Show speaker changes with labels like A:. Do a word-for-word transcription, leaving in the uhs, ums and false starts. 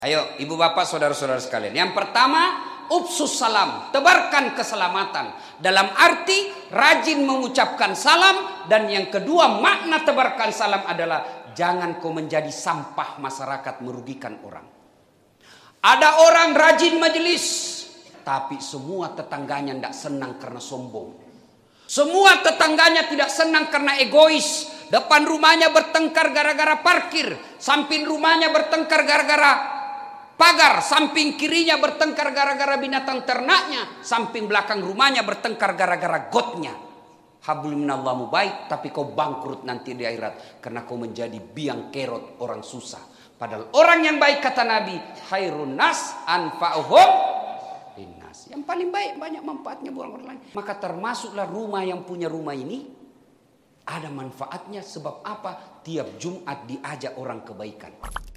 A: Ayo ibu bapak saudara-saudara sekalian. Yang pertama, upsus salam, tebarkan keselamatan. Dalam arti rajin mengucapkan salam. Dan yang kedua, makna tebarkan salam adalah jangan kau menjadi sampah masyarakat merugikan orang. Ada orang rajin majelis, tapi semua tetangganya tidak senang karena sombong. Semua tetangganya tidak senang karena egois. Depan rumahnya bertengkar gara-gara parkir. Samping rumahnya bertengkar gara-gara pagar. Samping kirinya bertengkar gara-gara binatang ternaknya. Samping belakang rumahnya bertengkar gara-gara gotnya. Hablum minallahi baik, tapi kau bangkrut nanti di akhirat. Karena kau menjadi biang kerot orang susah. Padahal orang yang baik kata Nabi, khairun nas anfa'uhum linnas. Yang paling baik banyak manfaatnya buat orang lain. Maka termasuklah rumah yang punya rumah ini ada manfaatnya. Sebab apa? Tiap Jumat diajak orang kebaikan.